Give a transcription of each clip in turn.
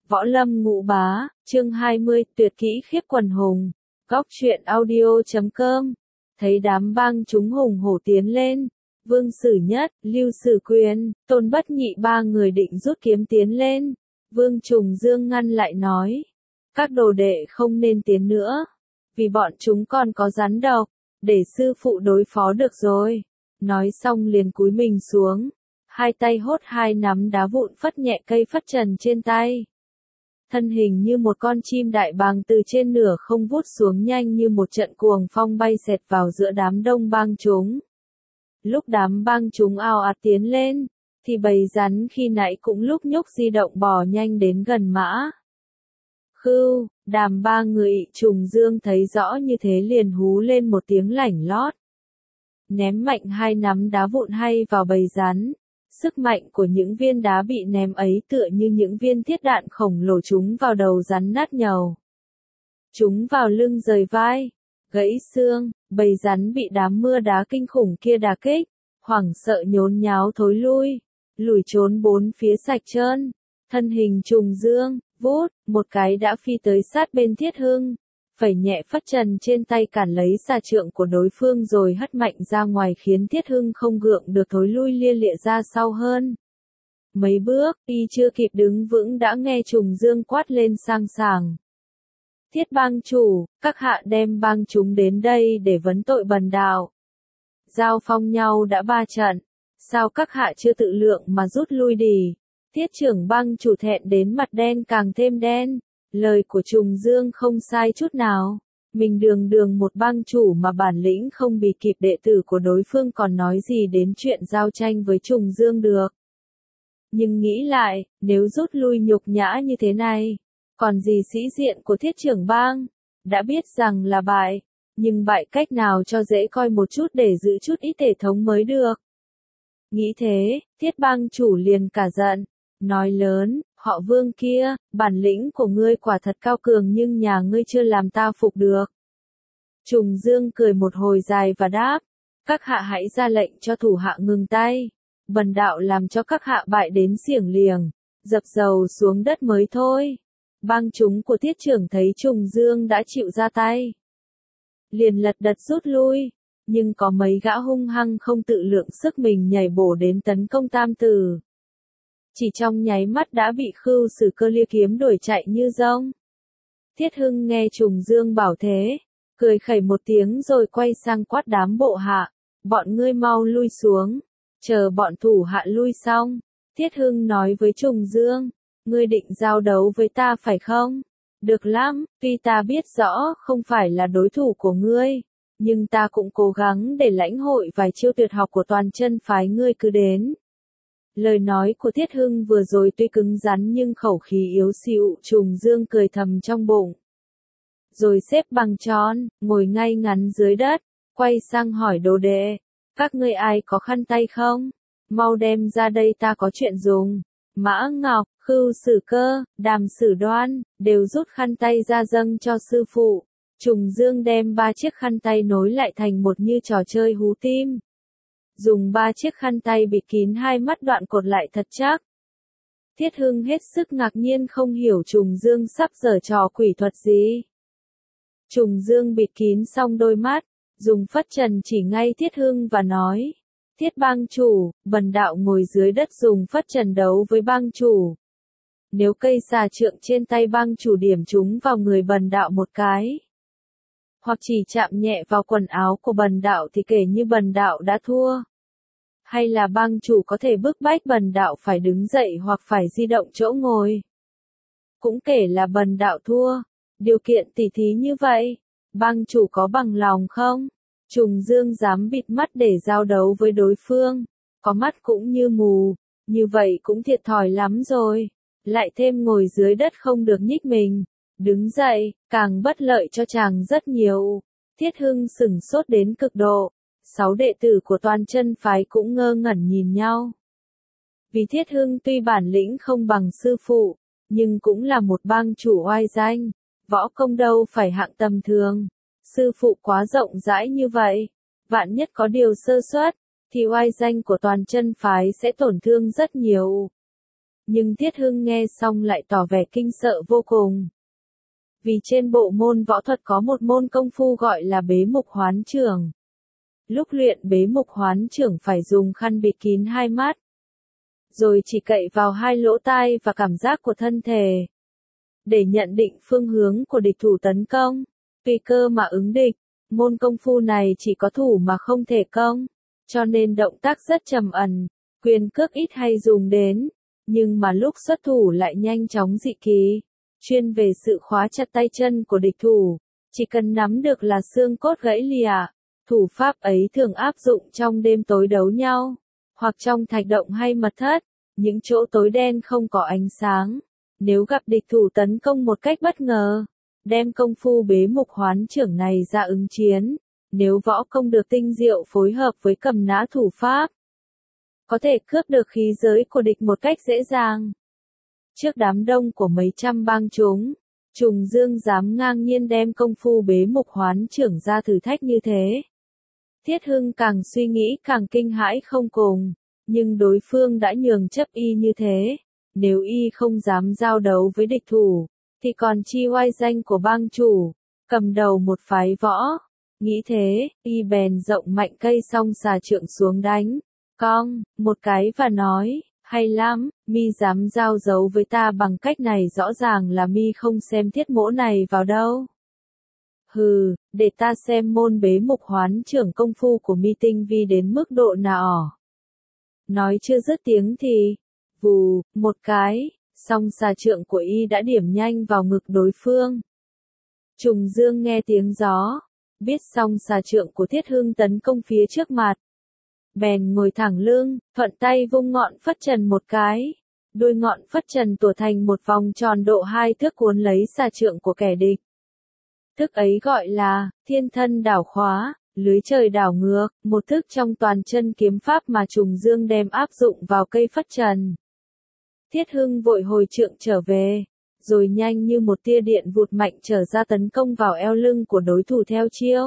Võ Lâm Ngũ Bá, chương 20, tuyệt kỹ khiếp quần hùng. Góc truyện audio.com. Thấy đám bang chúng hùng hổ tiến lên, Vương Sử Nhất, Lưu Sử Quyền, Tôn Bất Nhị ba người định rút kiếm tiến lên. Vương Trùng Dương ngăn lại nói, các đồ đệ không nên tiến nữa, vì bọn chúng còn có rắn độc, để sư phụ đối phó được rồi. Nói xong liền cúi mình xuống, hai tay hốt hai nắm đá vụn phất nhẹ cây phất trần trên tay. Thân hình như một con chim đại bàng từ trên nửa không vút xuống nhanh như một trận cuồng phong bay xẹt vào giữa đám đông bang chúng. Lúc đám bang chúng ào ạt tiến lên, thì bầy rắn khi nãy cũng lúc nhúc di động bò nhanh đến gần mã. Khưu, Đàm ba người Trùng Dương thấy rõ như thế liền hú lên một tiếng lảnh lót. Ném mạnh hai nắm đá vụn hay vào bầy rắn. Sức mạnh của những viên đá bị ném ấy tựa như những viên thiết đạn khổng lồ trúng vào đầu rắn nát nhầu. Trúng vào lưng rời vai, gãy xương, bầy rắn bị đám mưa đá kinh khủng kia đả kích, hoảng sợ nhốn nháo thối lui, lùi trốn bốn phía sạch trơn. Thân hình Trùng Dương, vút, một cái đã phi tới sát bên Thiết Hưng, phẩy nhẹ phất trần trên tay cản lấy xà trượng của đối phương rồi hất mạnh ra ngoài khiến Thiết Hưng không gượng được thối lui lia lịa ra sau hơn. Mấy bước, y chưa kịp đứng vững đã nghe Trùng Dương quát lên sang sảng. Thiết bang chủ, các hạ đem bang chúng đến đây để vấn tội bần đạo. Giao phong nhau đã 3 trận, sao các hạ chưa tự lượng mà rút lui đi? Thiết trưởng bang chủ thẹn đến mặt đen càng thêm đen. Lời của Trùng Dương không sai chút nào. Mình đường đường một bang chủ mà bản lĩnh không bì kịp đệ tử của đối phương còn nói gì đến chuyện giao tranh với Trùng Dương được. Nhưng nghĩ lại, nếu rút lui nhục nhã như thế này, còn gì sĩ diện của thiết trưởng bang? Đã biết rằng là bại, nhưng bại cách nào cho dễ coi một chút để giữ chút ít thể thống mới được. Nghĩ thế, thiết bang chủ liền cả giận, nói lớn, họ Vương kia, bản lĩnh của ngươi quả thật cao cường nhưng nhà ngươi chưa làm ta phục được. Trùng Dương cười một hồi dài và đáp, các hạ hãy ra lệnh cho thủ hạ ngừng tay, bần đạo làm cho các hạ bại đến xiềng liềng, dập dầu xuống đất mới thôi. Bang chúng của thiết trưởng thấy Trùng Dương đã chịu ra tay, liền lật đật rút lui, nhưng có mấy gã hung hăng không tự lượng sức mình nhảy bổ đến tấn công Tam Tử. Chỉ trong nháy mắt đã bị Khưu Sử Cơ lia kiếm đuổi chạy như rông. Thiết Hưng nghe Trùng Dương bảo thế, cười khẩy một tiếng rồi quay sang quát đám bộ hạ, bọn ngươi mau lui xuống, chờ bọn thủ hạ lui xong. Thiết Hưng nói với Trùng Dương, ngươi định giao đấu với ta phải không? Được lắm, tuy ta biết rõ không phải là đối thủ của ngươi, nhưng ta cũng cố gắng để lãnh hội vài chiêu tuyệt học của toàn chân phái, ngươi cứ đến. Lời nói của Thiết Hưng vừa rồi tuy cứng rắn nhưng khẩu khí yếu xịu, Trùng Dương cười thầm trong bụng. Rồi xếp bằng tròn, ngồi ngay ngắn dưới đất, quay sang hỏi đồ đệ, các ngươi ai có khăn tay không? Mau đem ra đây ta có chuyện dùng. Mã Ngọc, Khưu Sử Cơ, Đàm Sử Đoan, đều rút khăn tay ra dâng cho sư phụ. Trùng Dương đem 3 chiếc khăn tay nối lại thành một như trò chơi hú tim. Dùng 3 chiếc khăn tay bịt kín hai mắt đoạn cột lại thật chắc. Thiết Hưng hết sức ngạc nhiên không hiểu Trùng Dương sắp giở trò quỷ thuật gì. Trùng Dương bịt kín xong đôi mắt, dùng phất trần chỉ ngay Thiết Hưng và nói, Thiết bang chủ, bần đạo ngồi dưới đất dùng phất trần đấu với bang chủ. Nếu cây xà trượng trên tay bang chủ điểm trúng vào người bần đạo một cái, hoặc chỉ chạm nhẹ vào quần áo của bần đạo thì kể như bần đạo đã thua. Hay là bang chủ có thể bức bách bần đạo phải đứng dậy hoặc phải di động chỗ ngồi, cũng kể là bần đạo thua. Điều kiện tỉ thí như vậy, bang chủ có bằng lòng không? Trùng Dương dám bịt mắt để giao đấu với đối phương, có mắt cũng như mù, như vậy cũng thiệt thòi lắm rồi. Lại thêm ngồi dưới đất không được nhích mình, đứng dậy, càng bất lợi cho chàng rất nhiều. Thiết Hưng sửng sốt đến cực độ, 6 đệ tử của toàn chân phái cũng ngơ ngẩn nhìn nhau. Vì Thiết Hưng tuy bản lĩnh không bằng sư phụ, nhưng cũng là một bang chủ oai danh, võ công đâu phải hạng tầm thường. Sư phụ quá rộng rãi như vậy, vạn nhất có điều sơ suất, thì oai danh của toàn chân phái sẽ tổn thương rất nhiều. Nhưng Thiết Hưng nghe xong lại tỏ vẻ kinh sợ vô cùng. Vì trên bộ môn võ thuật có một môn công phu gọi là bế mục hoán trưởng. Lúc luyện bế mục hoán trưởng phải dùng khăn bịt kín hai mắt. Rồi chỉ cậy vào hai lỗ tai và cảm giác của thân thể. Để nhận định phương hướng của địch thủ tấn công. Tùy cơ mà ứng địch. Môn công phu này chỉ có thủ mà không thể công. Cho nên động tác rất trầm ẩn. Quyền cước ít hay dùng đến. Nhưng mà lúc xuất thủ lại nhanh chóng dị kỳ. Chuyên về sự khóa chặt tay chân của địch thủ. Chỉ cần nắm được là xương cốt gãy lìa. Thủ pháp ấy thường áp dụng trong đêm tối đấu nhau. Hoặc trong thạch động hay mật thất. Những chỗ tối đen không có ánh sáng. Nếu gặp địch thủ tấn công một cách bất ngờ. Đem công phu bế mục hoán trưởng này ra ứng chiến. Nếu võ công được tinh diệu phối hợp với cầm nã thủ pháp. Có thể cướp được khí giới của địch một cách dễ dàng. Trước đám đông của mấy trăm bang chúng, Trùng Dương dám ngang nhiên đem công phu bế mục hoán trưởng ra thử thách như thế. Thiết Hưng càng suy nghĩ càng kinh hãi không cùng, nhưng đối phương đã nhường chấp y như thế. Nếu y không dám giao đấu với địch thủ, thì còn chi oai danh của bang chủ, cầm đầu một phái võ. Nghĩ thế, y bèn rộng mạnh cây song xà trượng xuống đánh. Cong, một cái và nói, hay lắm, mi dám giao đấu với ta bằng cách này rõ ràng là mi không xem thiết mỗ này vào đâu. Hừ, để ta xem môn bế mục hoán trưởng công phu của mi tinh vi đến mức độ nào. Nói chưa dứt tiếng thì, vù, một cái, song xà trượng của y đã điểm nhanh vào ngực đối phương. Trùng Dương nghe tiếng gió, biết song xà trượng của Thiết Hưng tấn công phía trước mặt. Bèn ngồi thẳng lưng, thuận tay vung ngọn phất trần một cái. Đuôi ngọn phất trần tủa thành một vòng tròn độ 2 thước cuốn lấy xà trượng của kẻ địch. Thức ấy gọi là thiên thân đảo khóa, lưới trời đảo ngược, một thức trong toàn chân kiếm pháp mà Trùng Dương đem áp dụng vào cây phất trần. Thiết Hưng vội hồi trượng trở về, rồi nhanh như một tia điện vụt mạnh trở ra tấn công vào eo lưng của đối thủ theo chiêu.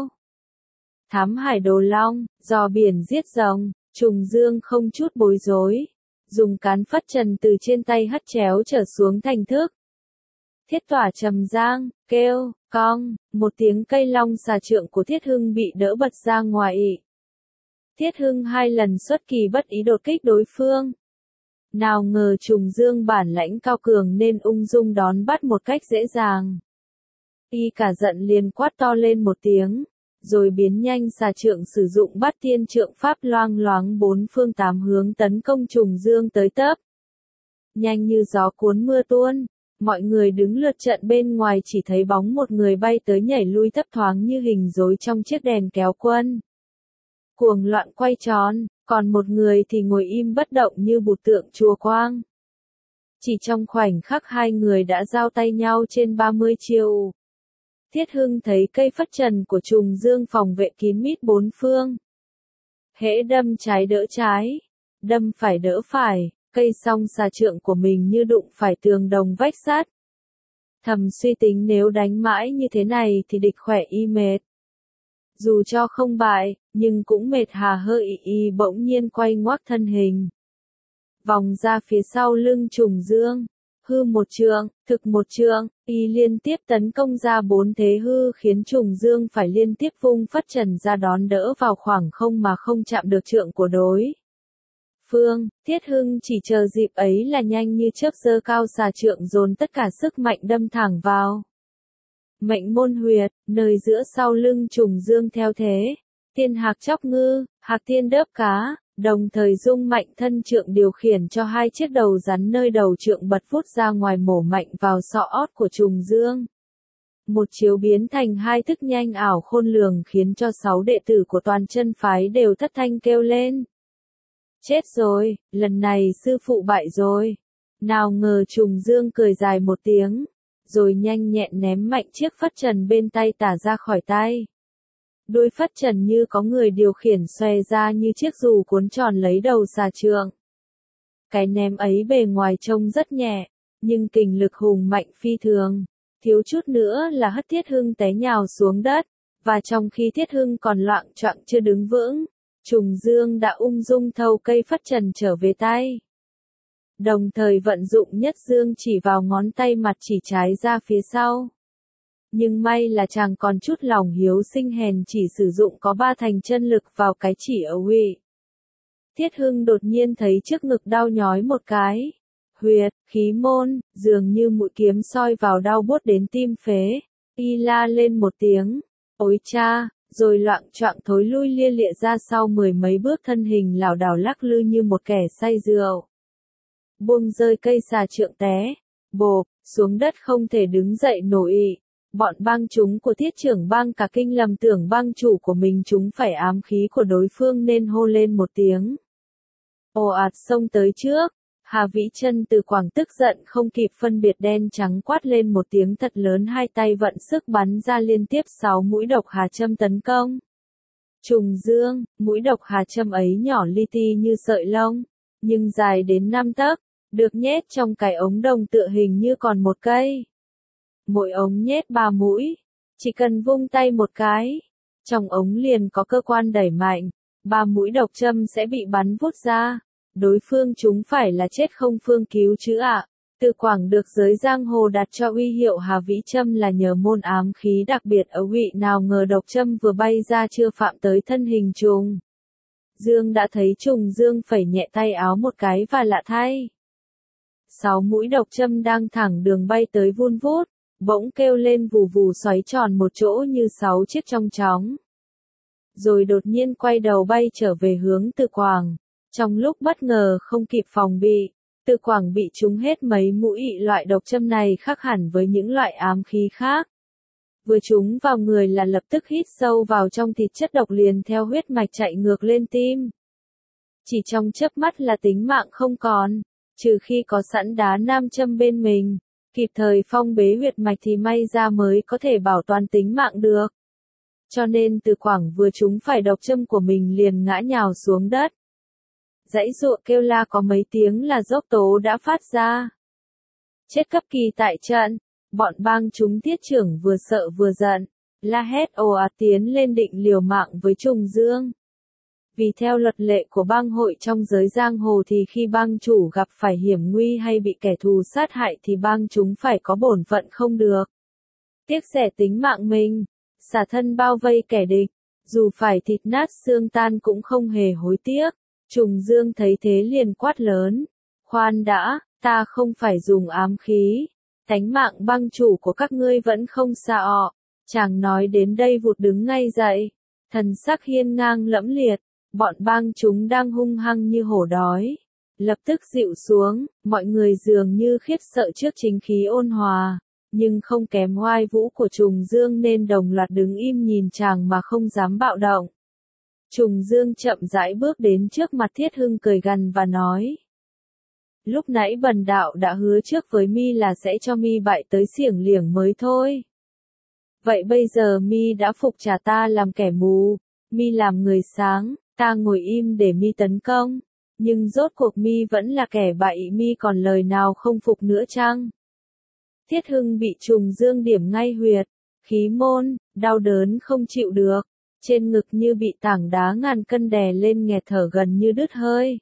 Thám hải đồ long, dò biển giết rồng, Trùng Dương không chút bối rối, dùng cán phất trần từ trên tay hất chéo trở xuống thành thức. Thiết tỏa trầm giang, kêu, cong, một tiếng cây long xà trượng của Thiết Hưng bị đỡ bật ra ngoài. Thiết Hưng 2 lần xuất kỳ bất ý đột kích đối phương. Nào ngờ Trùng Dương bản lãnh cao cường nên ung dung đón bắt một cách dễ dàng. Y cả giận liền quát to lên một tiếng, rồi biến nhanh xà trượng sử dụng Bát Tiên trượng pháp loang loáng 4 phương 8 hướng tấn công Trùng Dương tới tấp. Nhanh như gió cuốn mưa tuôn, mọi người đứng lượt trận bên ngoài chỉ thấy bóng một người bay tới nhảy lui thấp thoáng như hình rối trong chiếc đèn kéo quân. Cuồng loạn quay tròn, còn một người thì ngồi im bất động như bụt tượng chùa Quang. Chỉ trong khoảnh khắc hai người đã giao tay nhau trên 30 chiêu. Thiết Hưng thấy cây phất trần của Trùng Dương phòng vệ kín mít 4 phương. Hễ đâm trái đỡ trái, đâm phải đỡ phải, cây song xà trượng của mình như đụng phải tường đồng vách sắt. Thầm suy tính nếu đánh mãi như thế này thì địch khỏe y mệt. Dù cho không bại, nhưng cũng mệt hà hơi y bỗng nhiên quay ngoác thân hình. Vòng ra phía sau lưng Trùng Dương, hư một trượng, thực một trượng, y liên tiếp tấn công ra 4 thế hư khiến Trùng Dương phải liên tiếp vung phất trần ra đón đỡ vào khoảng không mà không chạm được trượng của đối phương. Thiết Hưng chỉ chờ dịp ấy là nhanh như chớp giơ cao xà trượng dồn tất cả sức mạnh đâm thẳng vào mệnh môn huyệt, nơi giữa sau lưng Trùng Dương theo thế. Tiên hạc chóc ngư, hạc tiên đớp cá, đồng thời dung mạnh thân trượng điều khiển cho 2 chiếc đầu rắn nơi đầu trượng bật vút ra ngoài mổ mạnh vào sọ ót của Trùng Dương. Một chiếu biến thành 2 thức nhanh ảo khôn lường khiến cho 6 đệ tử của toàn chân phái đều thất thanh kêu lên. Chết rồi, lần này sư phụ bại rồi. Nào ngờ Trùng Dương cười dài một tiếng, rồi nhanh nhẹn ném mạnh chiếc phất trần bên tay tả ra khỏi tay. Đuôi phất trần như có người điều khiển xòe ra như chiếc dù cuốn tròn lấy đầu xà trượng. Cái ném ấy bề ngoài trông rất nhẹ, nhưng kình lực hùng mạnh phi thường, thiếu chút nữa là hất Thiết Hưng té nhào xuống đất, và trong khi Thiết Hưng còn loạng choạng chưa đứng vững, Trùng Dương đã ung dung thâu cây phất trần trở về tay. đồng thời vận dụng nhất dương chỉ vào ngón tay mặt chỉ trái ra phía sau. Nhưng may là chàng còn chút lòng hiếu sinh hèn chỉ sử dụng có 3 thành chân lực vào cái chỉ ở Uy. Thiết Hưng đột nhiên thấy trước ngực đau nhói một cái. Huyệt, khí môn, dường như mũi kiếm soi vào đau buốt đến tim phế. Y la lên một tiếng. Ôi cha, rồi loạng choạng thối lui lia lịa ra sau 10 mấy bước, thân hình lảo đảo lắc lư như một kẻ say rượu. Buông rơi cây xà trượng té. Bộp, xuống đất không thể đứng dậy nổi. Bọn bang chúng của Thiết trưởng bang cả kinh, lầm tưởng bang chủ của mình chúng phải ám khí của đối phương nên hô lên một tiếng. Ồ ạt xông tới trước. Hà Vĩ Chân từ Quảng tức giận không kịp phân biệt đen trắng, quát lên một tiếng thật lớn, hai tay vận sức bắn ra liên tiếp 6 mũi độc hà châm tấn công. Trùng Dương, mũi độc hà châm ấy nhỏ li ti như sợi lông, nhưng dài đến 5 tấc, được nhét trong cái ống đồng tựa hình như còn một cây. Mỗi ống nhét 3 mũi, chỉ cần vung tay một cái, trong ống liền có cơ quan đẩy mạnh, 3 mũi độc châm sẽ bị bắn vút ra. Đối phương chúng phải là chết không phương cứu chứ ạ. Từ Quảng được giới giang hồ đặt cho uy hiệu Hà Vĩ Châm là nhờ môn ám khí đặc biệt ở Uy, nào ngờ độc châm vừa bay ra chưa phạm tới thân hình Trùng Dương đã thấy Trùng Dương phẩy nhẹ tay áo một cái, và lạ thay, 6 mũi độc châm đang thẳng đường bay tới vun vút, bỗng kêu lên vù vù xoáy tròn một chỗ như 6 chiếc trong chóng. Rồi đột nhiên quay đầu bay trở về hướng Từ Quảng. Trong lúc bất ngờ không kịp phòng bị, Từ Quảng bị trúng hết mấy mũi. Loại độc châm này khác hẳn với những loại ám khí khác. Vừa trúng vào người là lập tức hít sâu vào trong thịt, chất độc liền theo huyết mạch chạy ngược lên tim. Chỉ trong chớp mắt là tính mạng không còn, trừ khi có sẵn đá nam châm bên mình, kịp thời phong bế huyệt mạch thì may ra mới có thể bảo toàn tính mạng được. Cho nên Từ Quảng vừa trúng phải độc châm của mình liền ngã nhào xuống đất. Dãy giụa kêu la có mấy tiếng là dốc tố đã phát ra. Chết cấp kỳ tại trận, bọn bang chúng Thiết trưởng vừa sợ vừa giận, la hét ồ ạt tiến lên định liều mạng với Trùng Dương. Vì theo luật lệ của bang hội trong giới giang hồ thì khi bang chủ gặp phải hiểm nguy hay bị kẻ thù sát hại thì bang chúng phải có bổn phận không được tiếc rẻ tính mạng mình, xả thân bao vây kẻ địch, dù phải thịt nát xương tan cũng không hề hối tiếc. Trùng Dương thấy thế liền quát lớn, khoan đã, ta không phải dùng ám khí, tánh mạng bang chủ của các ngươi vẫn không sợ. Chàng nói đến đây vụt đứng ngay dậy, thần sắc hiên ngang lẫm liệt, bọn bang chúng đang hung hăng như hổ đói, lập tức dịu xuống, mọi người dường như khiếp sợ trước chính khí ôn hòa, nhưng không kém oai vũ của Trùng Dương nên đồng loạt đứng im nhìn chàng mà không dám bạo động. Trùng Dương chậm rãi bước đến trước mặt Thiết Hưng cười gằn và nói. Lúc nãy bần đạo đã hứa trước với mi là sẽ cho mi bại tới xiểng liểng mới thôi. Vậy bây giờ mi đã phục trả ta làm kẻ mù, mi làm người sáng, ta ngồi im để mi tấn công. Nhưng rốt cuộc mi vẫn là kẻ bại, mi còn lời nào không phục nữa chăng? Thiết Hưng bị Trùng Dương điểm ngay huyệt, khí môn, đau đớn không chịu được. Trên ngực như bị tảng đá ngàn cân đè lên, nghẹt thở gần như đứt hơi.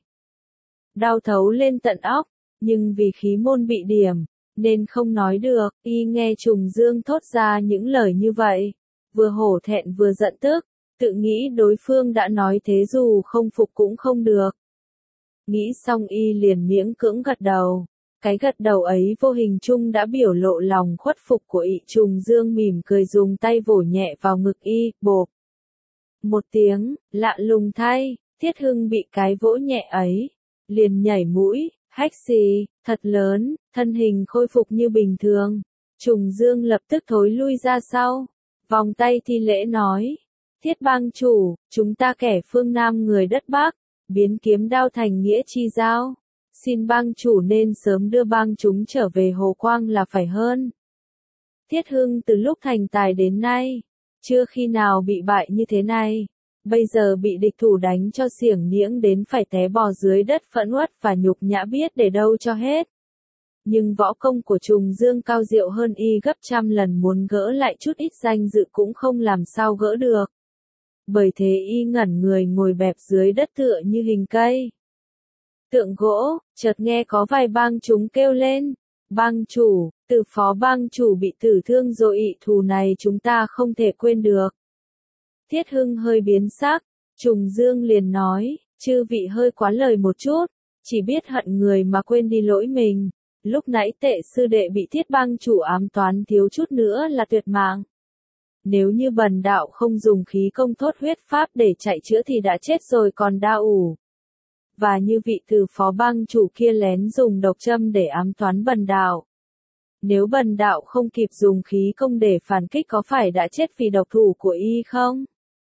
Đau thấu lên tận óc, nhưng vì khí môn bị điểm, nên không nói được. Y nghe Trùng Dương thốt ra những lời như vậy, vừa hổ thẹn vừa giận tức, tự nghĩ đối phương đã nói thế dù không phục cũng không được. Nghĩ xong Y liền miễn cưỡng gật đầu. Cái gật đầu ấy vô hình chung đã biểu lộ lòng khuất phục của Y. Trùng Dương mỉm cười dùng tay vỗ nhẹ vào ngực Y, bộp. Một tiếng, lạ lùng thay, Thiết Hưng bị cái vỗ nhẹ ấy, liền nhảy mũi, hách xì, thật lớn, thân hình khôi phục như bình thường. Trùng Dương lập tức thối lui ra sau, vòng tay thi lễ nói, Thiết bang chủ, chúng ta kẻ phương Nam người đất Bắc, biến kiếm đao thành nghĩa chi giao, xin bang chủ nên sớm đưa bang chúng trở về Hồ Quang là phải hơn. Thiết Hưng từ lúc thành tài đến nay, chưa khi nào bị bại như thế này, bây giờ bị địch thủ đánh cho xiểng niễng đến phải té bò dưới đất phẫn uất và nhục nhã biết để đâu cho hết. Nhưng võ công của Trùng Dương cao diệu hơn Y gấp trăm lần, muốn gỡ lại chút ít danh dự cũng không làm sao gỡ được. Bởi thế Y ngẩn người ngồi bẹp dưới đất tựa như hình cây. tượng gỗ, chợt nghe có vài bang chúng kêu lên. Bang chủ, từ phó bang chủ bị tử thương rồi, thù này chúng ta không thể quên được. Thiết Hưng hơi biến sắc, Trùng Dương liền nói, chư vị hơi quá lời một chút, chỉ biết hận người mà quên đi lỗi mình. Lúc nãy Tệ sư đệ bị Thiết bang chủ ám toán thiếu chút nữa là tuyệt mạng. Nếu như bần đạo không dùng khí công thốt huyết pháp để chạy chữa thì đã chết rồi còn đa ủ. Và như vị từ phó bang chủ kia lén dùng độc châm để ám toán bần đạo. Nếu bần đạo không kịp dùng khí công để phản kích có phải đã chết vì độc thủ của y không?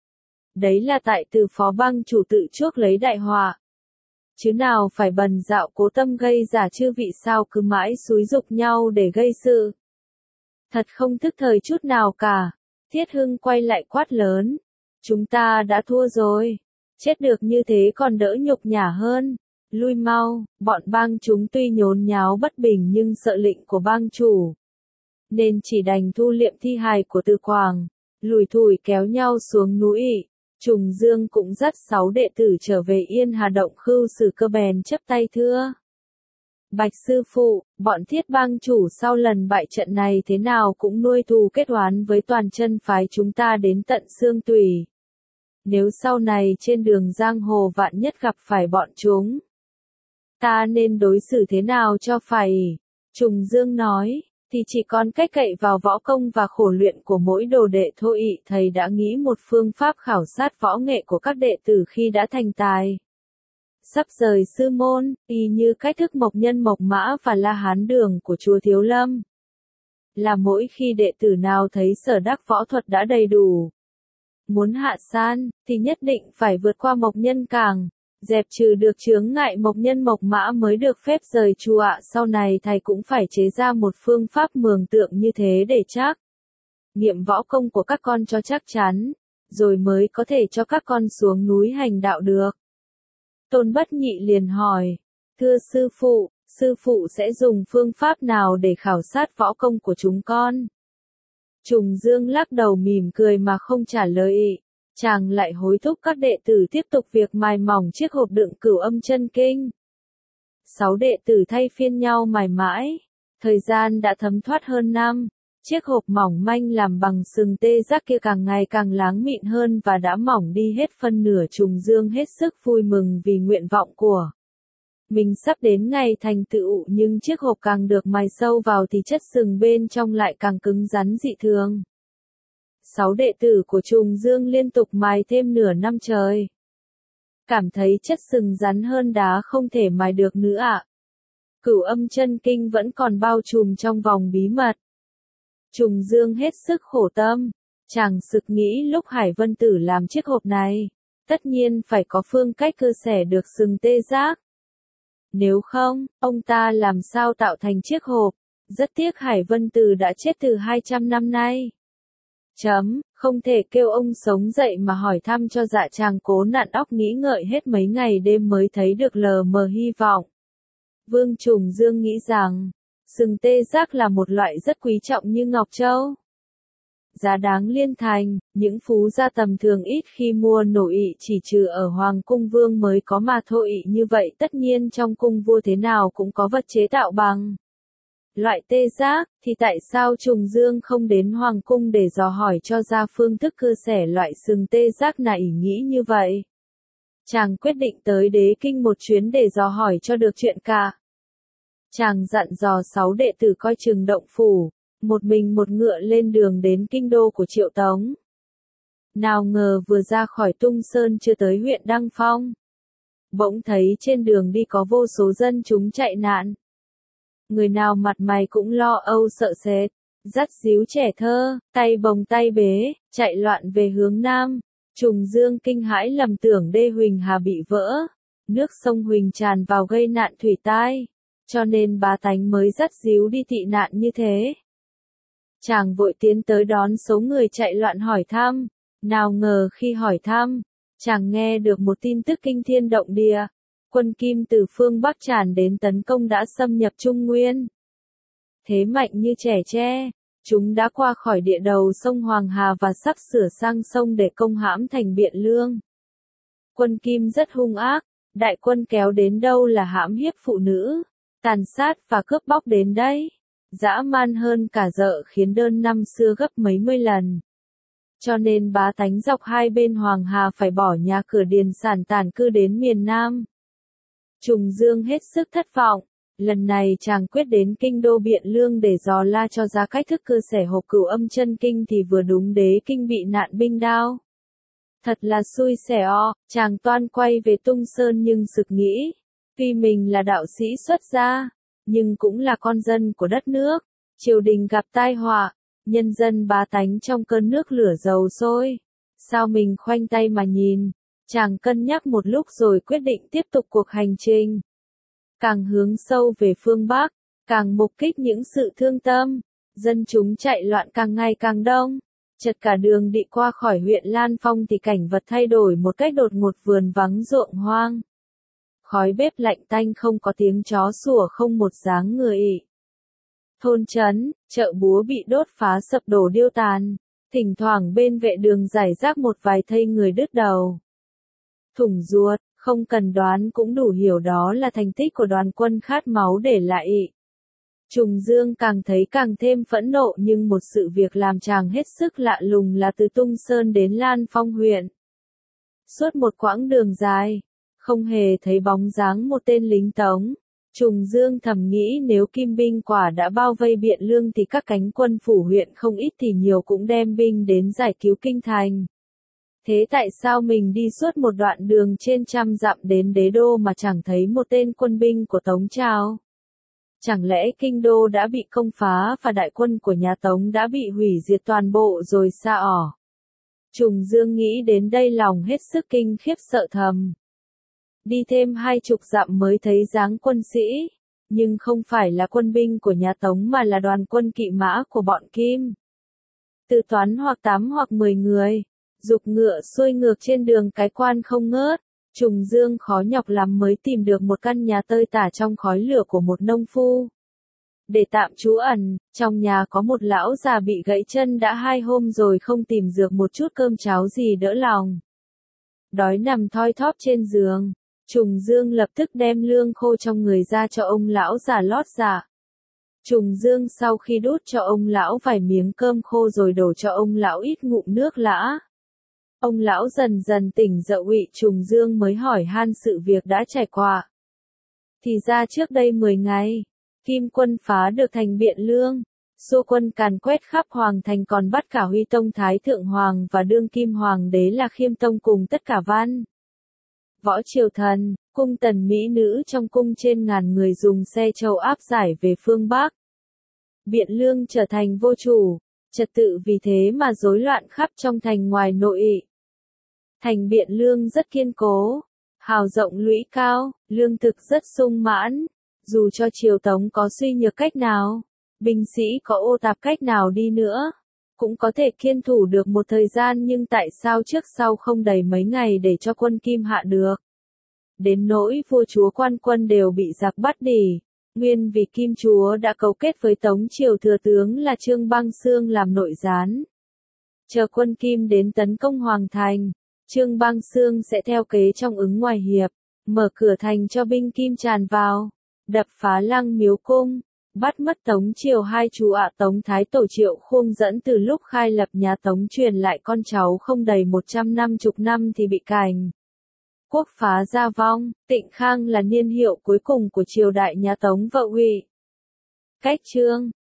Đấy là tại từ phó bang chủ tự chuốc lấy đại họa. Chứ nào phải bần đạo cố tâm gây giả, chư vị sao cứ mãi xúi giục nhau để gây sự. Thật không thức thời chút nào cả. Thiết Hưng quay lại quát lớn. Chúng ta đã thua rồi. Chết được như thế còn đỡ nhục nhã hơn. Lui mau, bọn bang chúng tuy nhốn nháo bất bình nhưng sợ lệnh của bang chủ. Nên chỉ đành thu liệm thi hài của Từ Quảng. Lủi thủi kéo nhau xuống núi. Trùng Dương cũng dắt 6 đệ tử trở về Yên Hà Động. Khưu Sử Cơ bèn chấp tay thưa. Bạch sư phụ, bọn Thiết bang chủ sau lần bại trận này thế nào cũng nuôi thù kết oán với toàn chân phái chúng ta đến tận xương tủy. Nếu sau này trên đường giang hồ vạn nhất gặp phải bọn chúng, ta nên đối xử thế nào cho phải? Trùng Dương nói, thì chỉ còn cách cậy vào võ công và khổ luyện của mỗi đồ đệ thôi. Thầy đã nghĩ một phương pháp khảo sát võ nghệ của các đệ tử khi đã thành tài. Sắp rời sư môn, y như cách thức Mộc Nhân Mộc Mã và La Hán Đường của chùa Thiếu Lâm. Là mỗi khi đệ tử nào thấy sở đắc võ thuật đã đầy đủ, muốn hạ san, thì nhất định phải vượt qua Mộc Nhân Cảng, dẹp trừ được chướng ngại Mộc Nhân Mộc Mã mới được phép rời chùa. Sau này thầy cũng phải chế ra một phương pháp mường tượng như thế để chắc nghiệm võ công của các con cho chắc chắn, rồi mới có thể cho các con xuống núi hành đạo được. Tôn Bất Nhị liền hỏi, thưa sư phụ sẽ dùng phương pháp nào để khảo sát võ công của chúng con? Trùng Dương lắc đầu mỉm cười mà không trả lời. Chàng lại hối thúc các đệ tử tiếp tục việc mài mỏng chiếc hộp đựng Cửu Âm Chân Kinh. 6 đệ tử thay phiên nhau mài mãi. Thời gian đã thấm thoát hơn năm. Chiếc hộp mỏng manh làm bằng sừng tê giác kia càng ngày càng láng mịn hơn và đã mỏng đi hết phân nửa. Trùng Dương hết sức vui mừng vì nguyện vọng của mình sắp đến ngày thành tựu, nhưng chiếc hộp càng được mài sâu vào thì chất sừng bên trong lại càng cứng rắn dị thường. 6 đệ tử của Trùng Dương liên tục mài thêm nửa năm trời. Cảm thấy chất sừng rắn hơn đá không thể mài được nữa ạ. Cửu Âm Chân Kinh vẫn còn bao trùm trong vòng bí mật. Trùng Dương hết sức khổ tâm. Chàng sực nghĩ lúc Hải Vân Tử làm chiếc hộp này, tất nhiên phải có phương cách cưa xẻ được sừng tê giác. Nếu không, ông ta làm sao tạo thành chiếc hộp? Rất tiếc Hải Vân Tử đã chết từ 200 năm nay. Không thể kêu ông sống dậy mà hỏi thăm cho dạ. Chàng cố nặn óc nghĩ ngợi hết mấy ngày đêm mới thấy được lờ mờ hy vọng. Vương Trùng Dương nghĩ rằng, sừng tê giác là một loại rất quý trọng như ngọc châu. Giá đáng liên thành, những phú gia tầm thường ít khi mua nổi, chỉ trừ ở Hoàng cung Vương mới có mà thôi. Như vậy tất nhiên trong cung vua thế nào cũng có vật chế tạo bằng loại tê giác, thì tại sao Trùng Dương không đến Hoàng cung để dò hỏi cho ra phương thức cưa xẻ loại sừng tê giác này? Nghĩ như vậy, chàng quyết định tới Đế Kinh một chuyến để dò hỏi cho được chuyện cả. Chàng dặn dò 6 đệ tử coi chừng động phủ, một mình một ngựa lên đường đến kinh đô của Triệu Tống. Nào ngờ vừa ra khỏi Tung Sơn chưa tới huyện Đăng Phong, bỗng thấy trên đường đi có vô số dân chúng chạy nạn. Người nào mặt mày cũng lo âu sợ sệt, dắt díu trẻ thơ, tay bồng tay bế, chạy loạn về hướng Nam. Trùng Dương kinh hãi lầm tưởng đê Huỳnh Hà bị vỡ, nước sông Huỳnh tràn vào gây nạn thủy tai, cho nên bá tánh mới dắt díu đi tị nạn như thế. Chàng vội tiến tới đón số người chạy loạn hỏi thăm. Nào ngờ khi hỏi thăm, chàng nghe được một tin tức kinh thiên động địa. Quân Kim từ phương Bắc tràn đến tấn công đã xâm nhập Trung Nguyên. Thế mạnh như trẻ tre, chúng đã qua khỏi địa đầu sông Hoàng Hà và sắp sửa sang sông để công hãm thành Biện Lương. Quân Kim rất hung ác, Đại quân kéo đến đâu là hãm hiếp phụ nữ, tàn sát và cướp bóc đến đấy. Dã man hơn cả dợ khiến đơn năm xưa gấp mấy mươi lần. Cho nên bá tánh dọc hai bên Hoàng Hà phải bỏ nhà cửa điền sản tản cư đến miền Nam. Trùng Dương hết sức thất vọng. Lần này chàng quyết đến kinh đô Biện Lương để dò la cho ra cách thức cư sẻ hộp Cửu Âm chân kinh thì vừa đúng đế kinh bị nạn binh đao. Thật là xui xẻo, chàng toan quay về Tung Sơn nhưng sực nghĩ, tuy mình là đạo sĩ xuất gia, nhưng cũng là con dân của đất nước, triều đình gặp tai họa, nhân dân bá tánh trong cơn nước lửa dầu sôi, sao mình khoanh tay mà nhìn, chàng cân nhắc một lúc rồi quyết định tiếp tục cuộc hành trình. Càng hướng sâu về phương Bắc, càng mục kích những sự thương tâm, dân chúng chạy loạn càng ngày càng đông. Chợt cả đường đi qua khỏi huyện Lan Phong thì cảnh vật thay đổi một cách đột ngột, vườn vắng ruộng hoang. Khói bếp lạnh tanh, không có tiếng chó sủa, không một dáng người. Thôn trấn, chợ búa bị đốt phá sập đổ điêu tàn, thỉnh thoảng bên vệ đường rải rác một vài thây người đứt đầu. Thủng ruột, không cần đoán cũng đủ hiểu đó là thành tích của đoàn quân khát máu để lại. Trùng Dương càng thấy càng thêm phẫn nộ, nhưng một sự việc làm chàng hết sức lạ lùng là từ Tung Sơn đến Lan Phong huyện. Suốt một quãng đường dài, không hề thấy bóng dáng một tên lính Tống. Trùng Dương thầm nghĩ nếu Kim binh quả đã bao vây Biện Lương thì các cánh quân phủ huyện không ít thì nhiều cũng đem binh đến giải cứu kinh thành. Thế tại sao mình đi suốt một đoạn đường trên trăm dặm đến đế đô mà chẳng thấy một tên quân binh của Tống trao? Chẳng lẽ kinh đô đã bị công phá và đại quân của nhà Tống đã bị hủy diệt toàn bộ rồi sao? Trùng Dương nghĩ đến đây lòng hết sức kinh khiếp sợ thầm. Đi thêm 20 dặm mới thấy dáng quân sĩ, nhưng không phải là quân binh của nhà Tống mà là đoàn quân kỵ mã của bọn Kim. Tự toán hoặc 8 hoặc 10 người, giục ngựa xuôi ngược trên đường cái quan không ngớt. Trùng Dương khó nhọc lắm mới tìm được một căn nhà tơi tả trong khói lửa của một nông phu. Để tạm trú ẩn, trong nhà có một lão già bị gãy chân đã 2 hôm rồi không tìm được một chút cơm cháo gì đỡ lòng. Đói nằm thoi thóp trên giường, Trùng Dương lập tức đem lương khô trong người ra cho ông lão già lót dạ. Trùng Dương sau khi đút cho ông lão vài miếng cơm khô rồi đổ cho ông lão ít ngụm nước lã. Ông lão dần dần tỉnh dậy, Trùng Dương mới hỏi han sự việc đã trải qua. Thì ra trước đây 10 ngày, Kim quân phá được thành Biện Lương, xua quân càn quét khắp hoàng thành, còn bắt cả Huy Tông Thái Thượng Hoàng và đương kim hoàng đế là Khiêm Tông cùng tất cả văn võ triều thần, cung tần mỹ nữ trong cung trên ngàn người dùng xe trâu áp giải về phương Bắc. Biện Lương trở thành vô chủ, trật tự vì thế mà rối loạn khắp trong thành ngoài nội. Thành Biện Lương rất kiên cố, hào rộng lũy cao, lương thực rất sung mãn, dù cho triều Tống có suy nhược cách nào, binh sĩ có ô tạp cách nào đi nữa, cũng có thể kiên thủ được một thời gian, nhưng tại sao trước sau không đầy mấy ngày để cho quân Kim hạ được. Đến nỗi vua chúa quan quân đều bị giặc bắt đi, nguyên vì Kim chúa đã cấu kết với Tống triều thừa tướng là Trương Băng Xương làm nội gián. Chờ quân Kim đến tấn công hoàng thành, Trương Băng Xương sẽ theo kế trong ứng ngoài hiệp, mở cửa thành cho binh Kim tràn vào, đập phá Lăng Miếu cung, bắt mất Tống triều hai chú Tống Thái Tổ Triệu Khuông dẫn từ lúc khai lập nhà Tống truyền lại con cháu không đầy 150 năm thì bị cành quốc phá gia vong. Tịnh Khang là niên hiệu cuối cùng của triều đại nhà Tống vợ Huy. Cách chương